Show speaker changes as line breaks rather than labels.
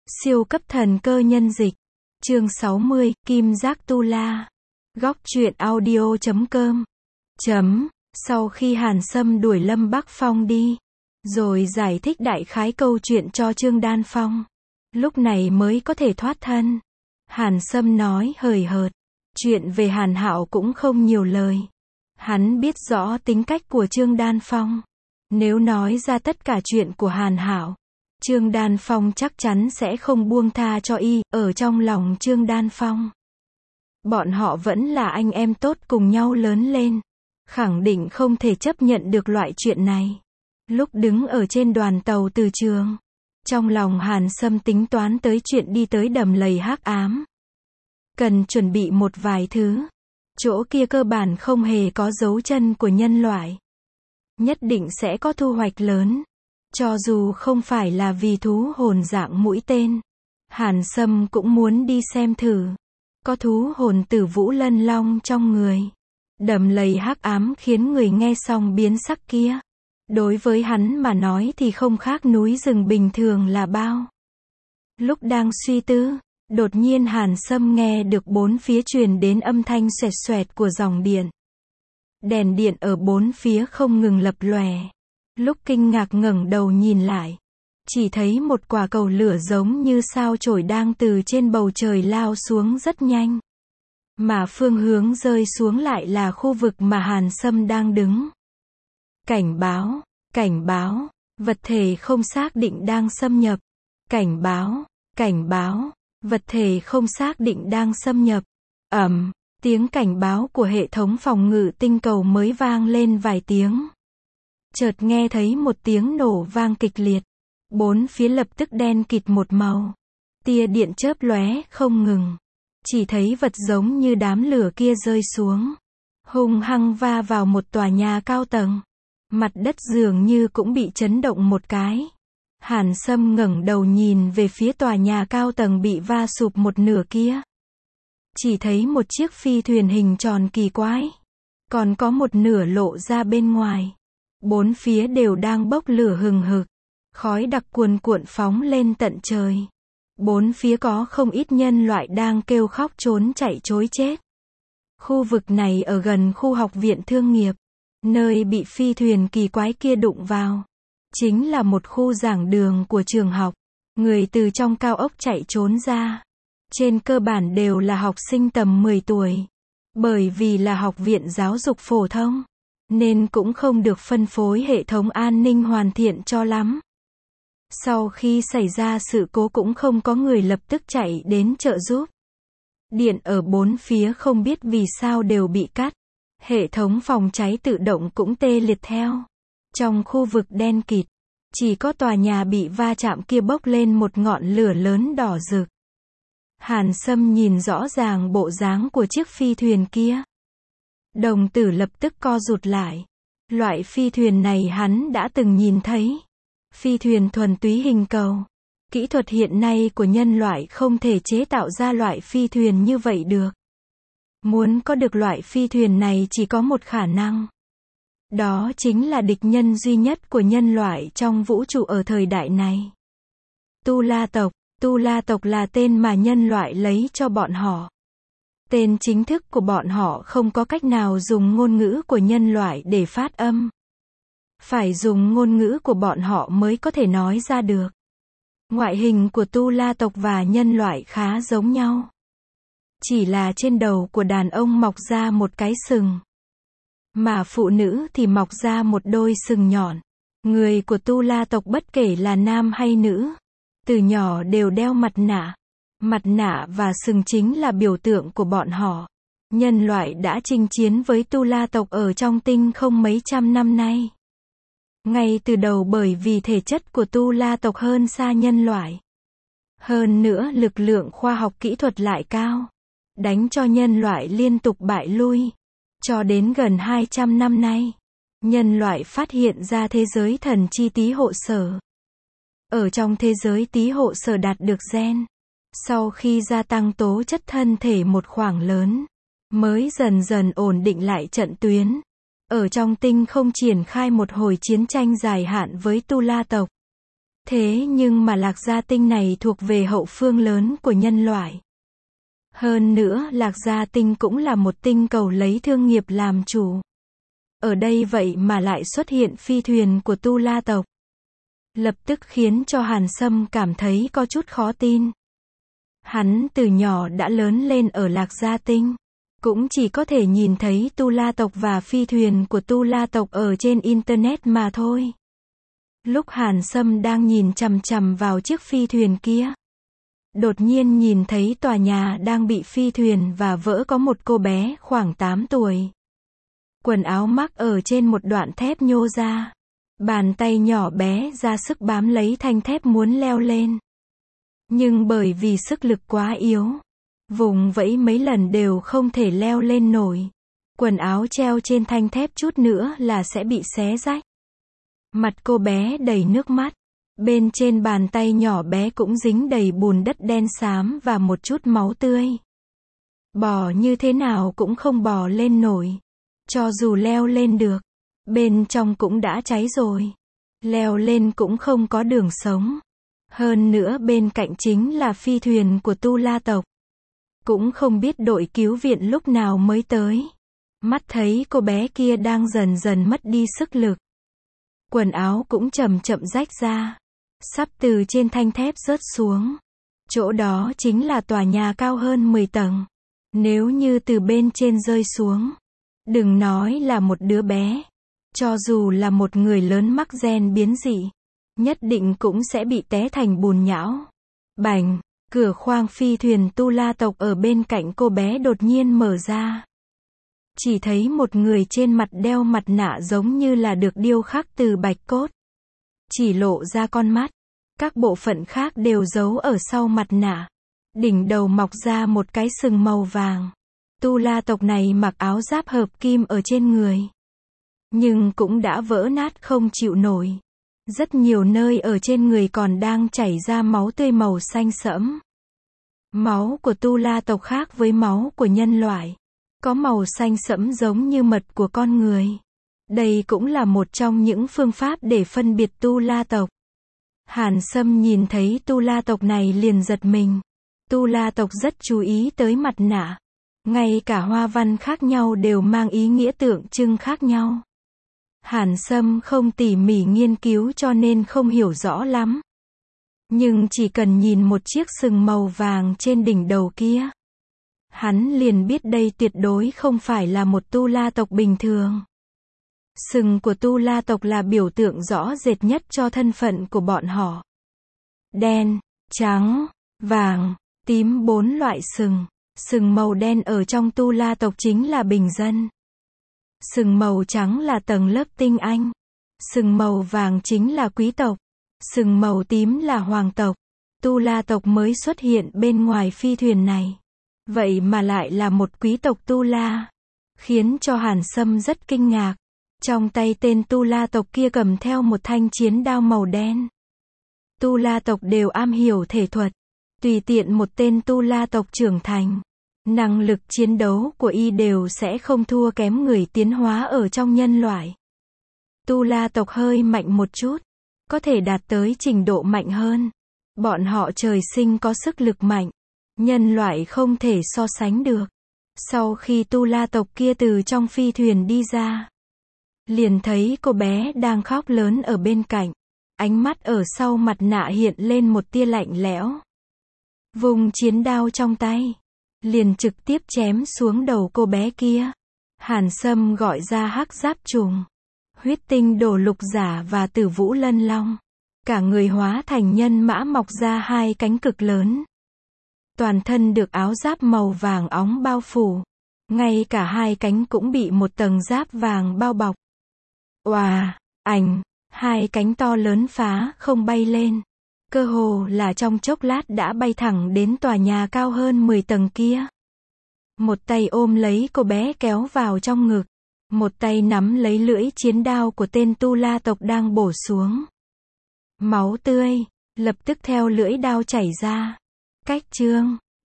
Siêu cấp thần cơ nhân dịch. Chương 60, Kim Giác Tu La. Góc truyện audio.com. Sau khi Hàn Sâm đuổi Lâm Bắc Phong đi, rồi giải thích đại khái câu chuyện cho Trương Đan Phong, lúc này mới có thể thoát thân. Hàn Sâm nói hời hợt, chuyện về Hàn Hạo cũng không nhiều lời. Hắn biết rõ tính cách của Trương Đan Phong. Nếu nói ra tất cả chuyện của Hàn Hạo, Trương Đan Phong chắc chắn sẽ không buông tha cho y. Ở trong lòng Trương Đan Phong, bọn họ vẫn là anh em tốt cùng nhau lớn lên, khẳng định không thể chấp nhận được loại chuyện này. Lúc đứng ở trên đoàn tàu từ trường, trong lòng Hàn Sâm tính toán tới chuyện đi tới đầm lầy hắc ám. Cần chuẩn bị một vài thứ. Chỗ kia cơ bản không hề có dấu chân của nhân loại. Nhất định sẽ có thu hoạch lớn. Cho dù không phải là vì thú hồn dạng mũi tên, Hàn Sâm cũng muốn đi xem thử. Có thú hồn Tử Vũ Lân Long trong người. Đầm lầy hắc ám khiến người nghe xong biến sắc kia, đối với hắn mà nói thì không khác núi rừng bình thường là bao. Lúc đang suy tư, đột nhiên Hàn Sâm nghe được bốn phía truyền đến âm thanh xoẹt xoẹt của dòng điện. Đèn điện ở bốn phía không ngừng lập lòe. Lúc kinh ngạc ngẩng đầu nhìn lại, chỉ thấy một quả cầu lửa giống như sao chổi đang từ trên bầu trời lao xuống rất nhanh. Mà phương hướng rơi xuống lại là khu vực mà Hàn Sâm đang đứng. Cảnh báo, vật thể không xác định đang xâm nhập. Cảnh báo, vật thể không xác định đang xâm nhập. Tiếng cảnh báo của hệ thống phòng ngự tinh cầu mới vang lên vài tiếng. Chợt nghe thấy một tiếng nổ vang kịch liệt. Bốn phía lập tức đen kịt một màu. Tia điện chớp lóe không ngừng. Chỉ thấy vật giống như đám lửa kia rơi xuống, hung hăng va vào một tòa nhà cao tầng. Mặt đất dường như cũng bị chấn động một cái. Hàn Sâm ngẩng đầu nhìn về phía tòa nhà cao tầng bị va sụp một nửa kia. Chỉ thấy một chiếc phi thuyền hình tròn kỳ quái, còn có một nửa lộ ra bên ngoài. Bốn phía đều đang bốc lửa hừng hực, khói đặc cuồn cuộn phóng lên tận trời. Bốn phía có không ít nhân loại đang kêu khóc trốn chạy trối chết. Khu vực này ở gần khu học viện thương nghiệp, nơi bị phi thuyền kỳ quái kia đụng vào. Chính là một khu giảng đường của trường học. Người từ trong cao ốc chạy trốn ra, trên cơ bản đều là học sinh tầm 10 tuổi. Bởi vì là học viện giáo dục phổ thông, nên cũng không được phân phối hệ thống an ninh hoàn thiện cho lắm. Sau khi xảy ra sự cố cũng không có người lập tức chạy đến trợ giúp. Điện ở bốn phía không biết vì sao đều bị cắt. Hệ thống phòng cháy tự động cũng tê liệt theo. Trong khu vực đen kịt, chỉ có tòa nhà bị va chạm kia bốc lên một ngọn lửa lớn đỏ rực. Hàn Sâm nhìn rõ ràng bộ dáng của chiếc phi thuyền kia. Đồng tử lập tức co rụt lại. Loại phi thuyền này hắn đã từng nhìn thấy. Phi thuyền thuần túy hình cầu. Kỹ thuật hiện nay của nhân loại không thể chế tạo ra loại phi thuyền như vậy được. Muốn có được loại phi thuyền này chỉ có một khả năng. Đó chính là địch nhân duy nhất của nhân loại trong vũ trụ ở thời đại này. Tu La tộc. Tu La tộc là tên mà nhân loại lấy cho bọn họ. Tên chính thức của bọn họ không có cách nào dùng ngôn ngữ của nhân loại để phát âm. Phải dùng ngôn ngữ của bọn họ mới có thể nói ra được. Ngoại hình của Tu La tộc và nhân loại khá giống nhau. Chỉ là trên đầu của đàn ông mọc ra một cái sừng, mà phụ nữ thì mọc ra một đôi sừng nhọn. Người của Tu La tộc bất kể là nam hay nữ, từ nhỏ đều đeo mặt nạ. Mặt nạ và sừng chính là biểu tượng của bọn họ. Nhân loại đã chinh chiến với Tu La tộc ở trong tinh không mấy trăm năm nay. Ngay từ đầu bởi vì thể chất của Tu La tộc hơn xa nhân loại. Hơn nữa lực lượng khoa học kỹ thuật lại cao. Đánh cho nhân loại liên tục bại lui. Cho đến gần 200 năm nay, nhân loại phát hiện ra thế giới thần chi Tý Hộ Sở. Ở trong thế giới Tý Hộ Sở đạt được gen. Sau khi gia tăng tố chất thân thể một khoảng lớn, mới dần dần ổn định lại trận tuyến. Ở trong tinh không triển khai một hồi chiến tranh dài hạn với Tu La tộc. Thế nhưng mà Lạc Gia Tinh này thuộc về hậu phương lớn của nhân loại. Hơn nữa, Lạc Gia Tinh cũng là một tinh cầu lấy thương nghiệp làm chủ. Ở đây vậy mà lại xuất hiện phi thuyền của Tu La tộc. Lập tức khiến cho Hàn Sâm cảm thấy có chút khó tin. Hắn từ nhỏ đã lớn lên ở Lạc Gia Tinh. Cũng chỉ có thể nhìn thấy Tu La tộc và phi thuyền của Tu La tộc ở trên Internet mà thôi. Lúc Hàn Sâm đang nhìn chằm chằm vào chiếc phi thuyền kia, đột nhiên nhìn thấy tòa nhà đang bị phi thuyền và vỡ có một cô bé khoảng 8 tuổi. Quần áo mắc ở trên một đoạn thép nhô ra. Bàn tay nhỏ bé ra sức bám lấy thanh thép muốn leo lên. Nhưng bởi vì sức lực quá yếu, vùng vẫy mấy lần đều không thể leo lên nổi. Quần áo treo trên thanh thép chút nữa là sẽ bị xé rách. Mặt cô bé đầy nước mắt. Bên trên bàn tay nhỏ bé cũng dính đầy bùn đất đen xám và một chút máu tươi. Bò như thế nào cũng không bò lên nổi. Cho dù leo lên được, bên trong cũng đã cháy rồi. Leo lên cũng không có đường sống. Hơn nữa bên cạnh chính là phi thuyền của Tu La tộc. Cũng không biết đội cứu viện lúc nào mới tới. Mắt thấy cô bé kia đang dần dần mất đi sức lực. Quần áo cũng chậm chậm rách ra. Sắp từ trên thanh thép rớt xuống. Chỗ đó chính là tòa nhà cao hơn 10 tầng. Nếu như từ bên trên rơi xuống, đừng nói là một đứa bé, cho dù là một người lớn mắc gen biến dị, nhất định cũng sẽ bị té thành bùn nhão. Bành, cửa khoang phi thuyền Tu La tộc ở bên cạnh cô bé đột nhiên mở ra. Chỉ thấy một người trên mặt đeo mặt nạ giống như là được điêu khắc từ bạch cốt. Chỉ lộ ra con mắt, các bộ phận khác đều giấu ở sau mặt nạ. Đỉnh đầu mọc ra một cái sừng màu vàng. Tu La tộc này mặc áo giáp hợp kim ở trên người, nhưng cũng đã vỡ nát không chịu nổi. Rất nhiều nơi ở trên người còn đang chảy ra máu tươi màu xanh sẫm. Máu của Tu La tộc khác với máu của nhân loại, có màu xanh sẫm giống như mật của con người. Đây cũng là một trong những phương pháp để phân biệt Tu La tộc. Hàn Sâm nhìn thấy Tu La tộc này liền giật mình. Tu La tộc rất chú ý tới mặt nạ. Ngay cả hoa văn khác nhau đều mang ý nghĩa tượng trưng khác nhau. Hàn Sâm không tỉ mỉ nghiên cứu cho nên không hiểu rõ lắm. Nhưng chỉ cần nhìn một chiếc sừng màu vàng trên đỉnh đầu kia, hắn liền biết đây tuyệt đối không phải là một Tu La tộc bình thường. Sừng của Tu La tộc là biểu tượng rõ rệt nhất cho thân phận của bọn họ. Đen, trắng, vàng, tím 4 loại sừng. Sừng màu đen ở trong Tu La tộc chính là bình dân. Sừng màu trắng là tầng lớp tinh anh. Sừng màu vàng chính là quý tộc. Sừng màu tím là hoàng tộc. Tu La tộc mới xuất hiện bên ngoài phi thuyền này. Vậy mà lại là một quý tộc Tu La. Khiến cho Hàn Sâm rất kinh ngạc. Trong tay tên Tu La tộc kia cầm theo một thanh chiến đao màu đen. Tu La tộc đều am hiểu thể thuật. Tùy tiện một tên Tu La tộc trưởng thành, năng lực chiến đấu của y đều sẽ không thua kém người tiến hóa ở trong nhân loại. Tu La tộc hơi mạnh một chút, có thể đạt tới trình độ mạnh hơn. Bọn họ trời sinh có sức lực mạnh, nhân loại không thể so sánh được. Sau khi Tu La tộc kia từ trong phi thuyền đi ra, liền thấy cô bé đang khóc lớn ở bên cạnh. Ánh mắt ở sau mặt nạ hiện lên một tia lạnh lẽo. Vùng chiến đao trong tay, liền trực tiếp chém xuống đầu cô bé kia. Hàn Sâm gọi ra hắc giáp trùng, huyết tinh đổ lục giả và tử vũ lân long. Cả người hóa thành nhân mã mọc ra 2 cánh cực lớn. Toàn thân được áo giáp màu vàng óng bao phủ. Ngay cả 2 cánh cũng bị một tầng giáp vàng bao bọc. Oà, ảnh, 2 cánh to lớn phá không bay lên. Cơ hồ là trong chốc lát đã bay thẳng đến tòa nhà cao hơn 10 tầng kia. Một tay ôm lấy cô bé kéo vào trong ngực. Một tay nắm lấy lưỡi chiến đao của tên Tu La tộc đang bổ xuống. Máu tươi, lập tức theo lưỡi đao chảy ra. Cách chương